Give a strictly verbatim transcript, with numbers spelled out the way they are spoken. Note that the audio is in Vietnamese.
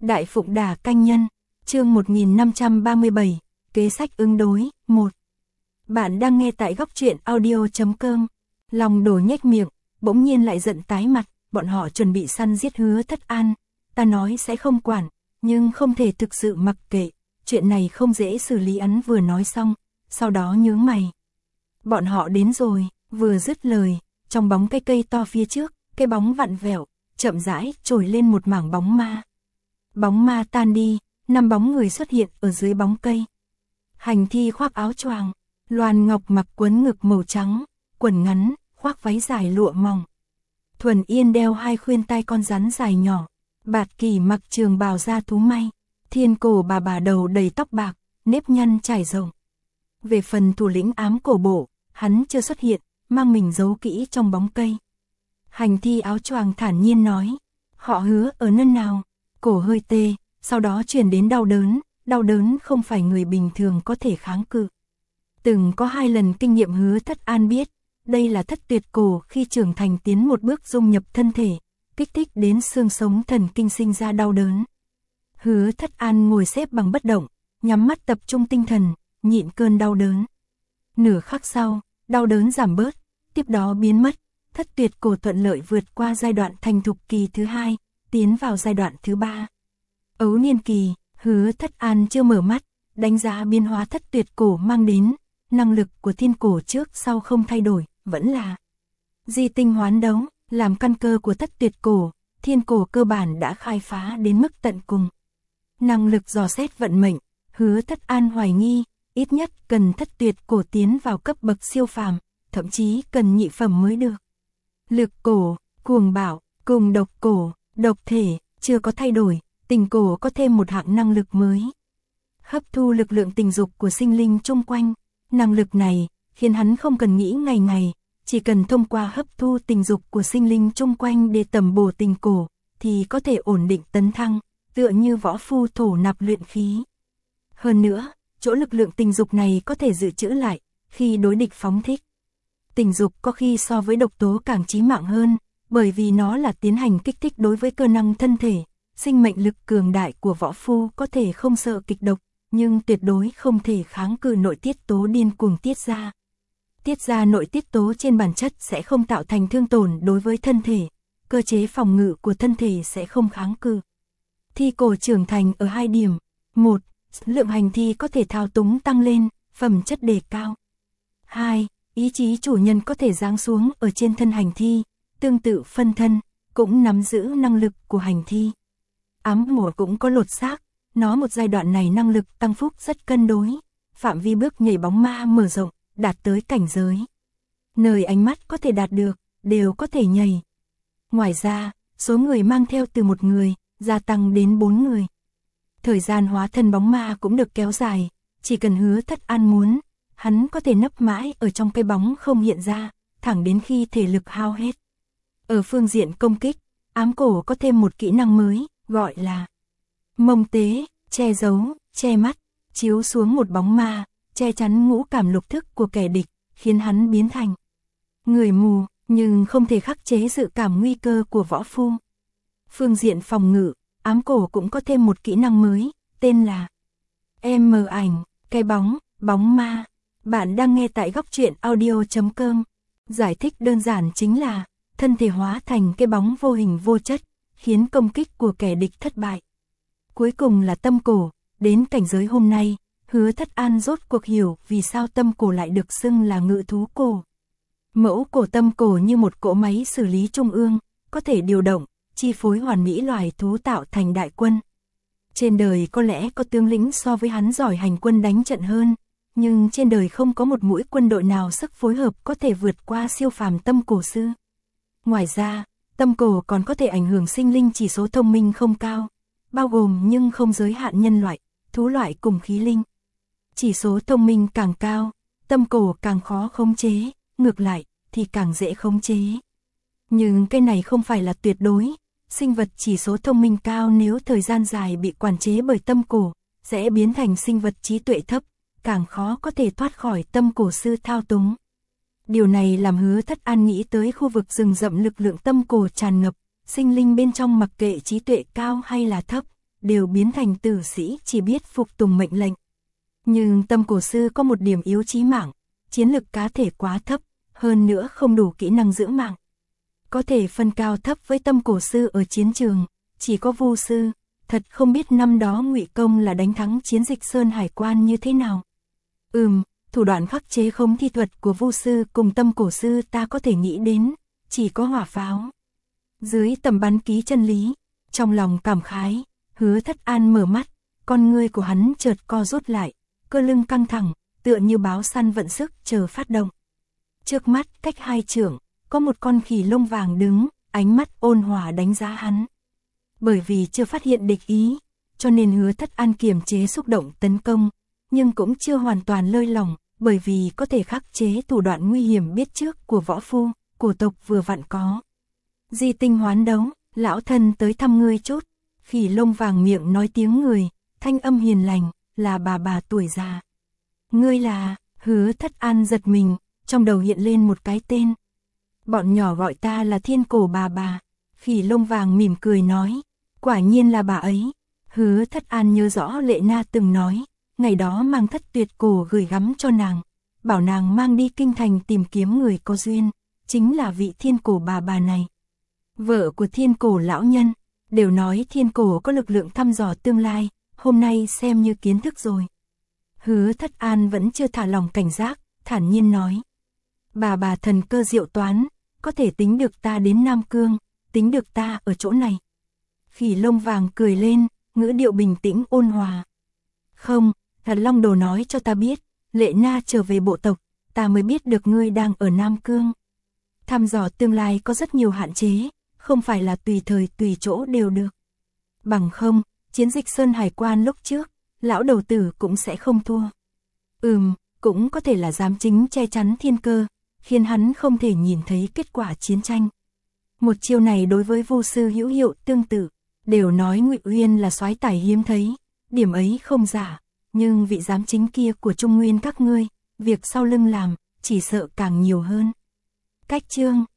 Đại Phụng Đà Canh Nhân, chương một nghìn năm trăm ba mươi bảy, kế sách ứng đối, một. Bạn đang nghe tại góc truyện audio chấm com. Lòng Đồ nhếch miệng, bỗng nhiên lại giận tái mặt, bọn họ chuẩn bị săn giết Hứa Thất An, ta nói sẽ không quản, nhưng không thể thực sự mặc kệ, chuyện này không dễ xử lý. Hắn vừa nói xong, sau đó nhướng mày. Bọn họ đến rồi, vừa dứt lời, trong bóng cây cây to phía trước, cái bóng vặn vẹo, chậm rãi trồi lên một mảng bóng ma. Bóng ma tan đi, năm bóng người xuất hiện ở dưới bóng cây. Hành Thi khoác áo choàng, Loan Ngọc mặc quấn ngực màu trắng, quần ngắn, khoác váy dài lụa mỏng. Thuần Yên đeo hai khuyên tai con rắn dài nhỏ, Bạt Kỳ mặc trường bào da thú may, Thiên Cổ bà bà đầu đầy tóc bạc, nếp nhăn trải rộng. Về phần thủ lĩnh ám cổ bộ, hắn chưa xuất hiện, mang mình giấu kỹ trong bóng cây. Hành Thi áo choàng thản nhiên nói, họ Hứa ở nơi nào? Cổ hơi tê, sau đó truyền đến đau đớn, đau đớn không phải người bình thường có thể kháng cự. Từng có hai lần kinh nghiệm Hứa Thất An biết, đây là thất tuyệt cổ khi trưởng thành tiến một bước dung nhập thân thể, kích thích đến xương sống thần kinh sinh ra đau đớn. Hứa Thất An ngồi xếp bằng bất động, nhắm mắt tập trung tinh thần, nhịn cơn đau đớn. Nửa khắc sau, đau đớn giảm bớt, tiếp đó biến mất, thất tuyệt cổ thuận lợi vượt qua giai đoạn thành thục kỳ thứ hai, tiến vào giai đoạn thứ ba. Ấu niên kỳ, Hứa Thất An chưa mở mắt, đánh giá biến hóa thất tuyệt cổ mang đến, năng lực của thiên cổ trước sau không thay đổi, vẫn là di tinh hoán đấu, làm căn cơ của thất tuyệt cổ, thiên cổ cơ bản đã khai phá đến mức tận cùng. Năng lực dò xét vận mệnh, Hứa Thất An hoài nghi, ít nhất cần thất tuyệt cổ tiến vào cấp bậc siêu phàm, thậm chí cần nhị phẩm mới được. Lực cổ, cuồng bạo, cùng độc cổ, độc thể, chưa có thay đổi, tình cổ có thêm một hạng năng lực mới. Hấp thu lực lượng tình dục của sinh linh chung quanh, năng lực này khiến hắn không cần nghĩ ngày ngày, chỉ cần thông qua hấp thu tình dục của sinh linh chung quanh để tầm bổ tình cổ, thì có thể ổn định tấn thăng, tựa như võ phu thổ nạp luyện khí. Hơn nữa, chỗ lực lượng tình dục này có thể dự trữ lại, khi đối địch phóng thích. Tình dục có khi so với độc tố càng chí mạng hơn, bởi vì nó là tiến hành kích thích đối với cơ năng thân thể, sinh mệnh lực cường đại của võ phu có thể không sợ kịch độc, nhưng tuyệt đối không thể kháng cự nội tiết tố điên cuồng tiết ra. Tiết ra nội tiết tố trên bản chất sẽ không tạo thành thương tổn đối với thân thể, cơ chế phòng ngự của thân thể sẽ không kháng cự. Thi cổ trưởng thành ở hai điểm, một, lượng hành thi có thể thao túng tăng lên, phẩm chất đề cao. Hai, ý chí chủ nhân có thể giáng xuống ở trên thân hành thi, tương tự phân thân, cũng nắm giữ năng lực của hành thi. Ám mùa cũng có lột xác, nó một giai đoạn này năng lực tăng phúc rất cân đối, phạm vi bước nhảy bóng ma mở rộng, đạt tới cảnh giới. Nơi ánh mắt có thể đạt được, đều có thể nhảy. Ngoài ra, số người mang theo từ một người, gia tăng đến bốn người. Thời gian hóa thân bóng ma cũng được kéo dài, chỉ cần Hứa Thất An muốn, hắn có thể nấp mãi ở trong cái bóng không hiện ra, thẳng đến khi thể lực hao hết. Ở phương diện công kích, ám cổ có thêm một kỹ năng mới, gọi là mông tế, che giấu, che mắt, chiếu xuống một bóng ma, che chắn ngũ cảm lục thức của kẻ địch, khiến hắn biến thành người mù, nhưng không thể khắc chế dự cảm nguy cơ của võ phu. Phương diện phòng ngự, ám cổ cũng có thêm một kỹ năng mới, tên là em ảnh, cái bóng, bóng ma. Bạn đang nghe tại góc truyện audio chấm com. Giải thích đơn giản chính là, thân thể hóa thành cái bóng vô hình vô chất, khiến công kích của kẻ địch thất bại. Cuối cùng là tâm cổ, đến cảnh giới hôm nay, Hứa Thất An rốt cuộc hiểu vì sao tâm cổ lại được xưng là ngự thú cổ. Mẫu cổ tâm cổ như một cỗ máy xử lý trung ương, có thể điều động, chi phối hoàn mỹ loài thú tạo thành đại quân. Trên đời có lẽ có tướng lĩnh so với hắn giỏi hành quân đánh trận hơn, nhưng trên đời không có một mũi quân đội nào sức phối hợp có thể vượt qua siêu phàm tâm cổ sư. Ngoài ra, tâm cổ còn có thể ảnh hưởng sinh linh chỉ số thông minh không cao, bao gồm nhưng không giới hạn nhân loại, thú loại cùng khí linh. Chỉ số thông minh càng cao, tâm cổ càng khó khống chế, ngược lại thì càng dễ khống chế. Nhưng cái này không phải là tuyệt đối, sinh vật chỉ số thông minh cao nếu thời gian dài bị quản chế bởi tâm cổ, sẽ biến thành sinh vật trí tuệ thấp, càng khó có thể thoát khỏi tâm cổ sư thao túng. Điều này làm Hứa Thất An nghĩ tới khu vực rừng rậm lực lượng tâm cổ tràn ngập, sinh linh bên trong mặc kệ trí tuệ cao hay là thấp, đều biến thành tử sĩ chỉ biết phục tùng mệnh lệnh. Nhưng Tâm Cổ Sư có một điểm yếu chí mạng, chiến lực cá thể quá thấp, hơn nữa không đủ kỹ năng giữ mạng. Có thể phân cao thấp với Tâm Cổ Sư ở chiến trường, chỉ có Vu Sư, thật không biết năm đó Ngụy Công là đánh thắng chiến dịch Sơn Hải Quan như thế nào. Ừm, thủ đoạn khắc chế khống thi thuật của Vu Sư cùng Tâm Cổ Sư ta có thể nghĩ đến, chỉ có hỏa pháo. Dưới tầm bắn ký chân lý, trong lòng cảm khái, Hứa Thất An mở mắt, con ngươi của hắn chợt co rút lại, cơ lưng căng thẳng, tựa như báo săn vận sức chờ phát động. Trước mắt cách hai trượng, có một con khỉ lông vàng đứng, ánh mắt ôn hòa đánh giá hắn. Bởi vì chưa phát hiện địch ý, cho nên Hứa Thất An kiềm chế xúc động tấn công, nhưng cũng chưa hoàn toàn lơi lỏng, bởi vì có thể khắc chế thủ đoạn nguy hiểm biết trước của võ phu, cổ tộc vừa vặn có. Di tinh hoán đấu, lão thân tới thăm ngươi chút, khỉ lông vàng miệng nói tiếng người, thanh âm hiền lành, là bà bà tuổi già. Ngươi là, Hứa Thất An giật mình, trong đầu hiện lên một cái tên. Bọn nhỏ gọi ta là Thiên Cổ bà bà, khỉ lông vàng mỉm cười nói, quả nhiên là bà ấy. Hứa Thất An nhớ rõ Lệ Na từng nói, ngày đó mang thất tuyệt cổ gửi gắm cho nàng, bảo nàng mang đi kinh thành tìm kiếm người có duyên, chính là vị Thiên Cổ bà bà này. Vợ của Thiên Cổ lão nhân, đều nói Thiên Cổ có lực lượng thăm dò tương lai, hôm nay xem như kiến thức rồi. Hứa Thất An vẫn chưa thả lòng cảnh giác, thản nhiên nói. Bà bà thần cơ diệu toán, có thể tính được ta đến Nam Cương, tính được ta ở chỗ này. Khỉ lông vàng cười lên, ngữ điệu bình tĩnh ôn hòa. Không, thật Long Đồ nói cho ta biết, Lệ Na trở về bộ tộc, ta mới biết được ngươi đang ở Nam Cương. Thăm dò tương lai có rất nhiều hạn chế, không phải là tùy thời tùy chỗ đều được. Bằng không, chiến dịch Sơn Hải Quan lúc trước, lão đầu tử cũng sẽ không thua. Ừm, cũng có thể là giám chính che chắn thiên cơ, khiến hắn không thể nhìn thấy kết quả chiến tranh. Một chiêu này đối với Vu Sư hữu hiệu tương tự, đều nói Ngụy Uyên là soái tài hiếm thấy, điểm ấy không giả, nhưng vị giám chính kia của Trung Nguyên các ngươi, việc sau lưng làm, chỉ sợ càng nhiều hơn. Cách chương